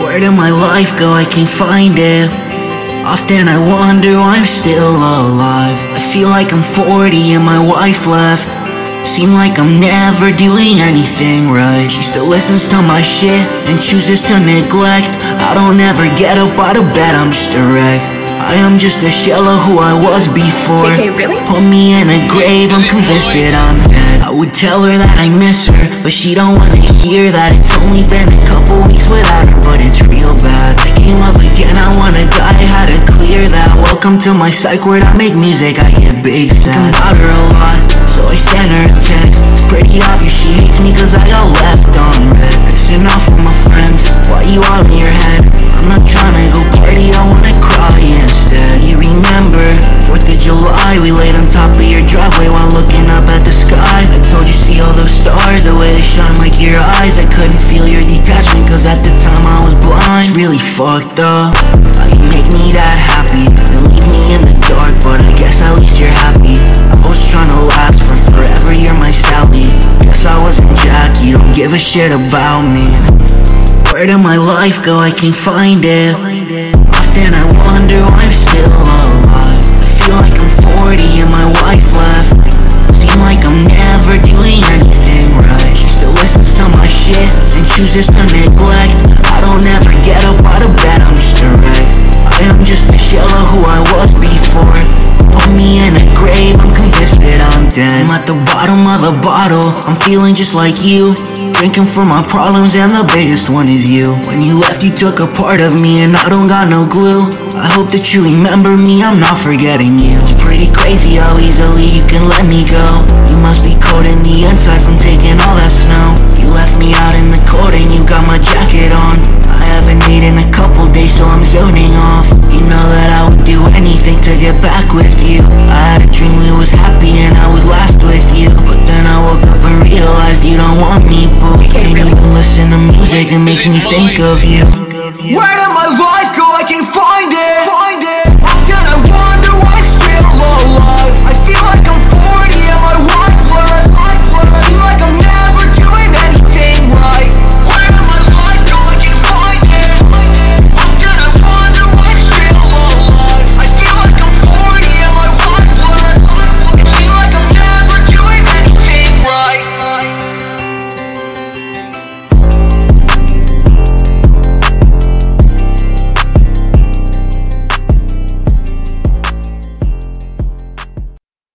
Where did my life go? I can't find it. Often I wonder why I'm still alive. I feel like I'm 40 and my wife left. Seem like I'm never doing anything right. She still listens to my shit and chooses to neglect. I don't ever get up out of bed, I'm just a wreck. I am just a shell of who I was before. JK, really? Put me in a grave, I'm convinced that I'm dead. I would tell her that I miss her, but she don't wanna hear that. It's only been a couple weeks without her, but it's real bad. I can't love again, I wanna die, had to clear that. Welcome to my psych ward, I make music, I get big sad. Think about her a lot, so I send her a text. It's pretty obvious she hates me cause I got left on red. Pissing off with my friends, why you all in your head? I'm not trying to go party, I wanna cry instead. You remember 4th of July, we laid on top of your driveway while looking up at the sky. I told you see all those stars, the way they shine like your eyes. I couldn't feel your detachment cause at the time I was blind. It's really fucked up, how you make me that happy and leave me in the dark, but I guess at least you're happy. I was trying to last for forever, you're my Sally. Guess I wasn't Jack, you don't give a shit about me. Where did my life go? I can't find it. Often I wonder why I'm still alive. I feel like I'm 40 and my wife left. Seem like I'm never doing anything right. She still listens to my shit and chooses to neglect. I don't ever get up out of bed, I'm just a wreck. I am just a shell of who I was before. Put me in a grave, I'm convinced that I'm dead. I'm at the bottom of the bottle, I'm feeling just like you. Drinking for my problems and the biggest one is you. When you left you took a part of me and I don't got no glue. I hope that you remember me, I'm not forgetting you. It's pretty crazy how easily you can let me go. You must be cold in the inside from taking all that snow. You left me out in the cold and you got my jacket on. I haven't eaten in a couple days so I'm zoning off. You know that I would do anything to get back with you. I had a dream we was happy and I would last with you, but then I woke up and realized you don't want me, boo. Can't even listen to music, it makes me think of you.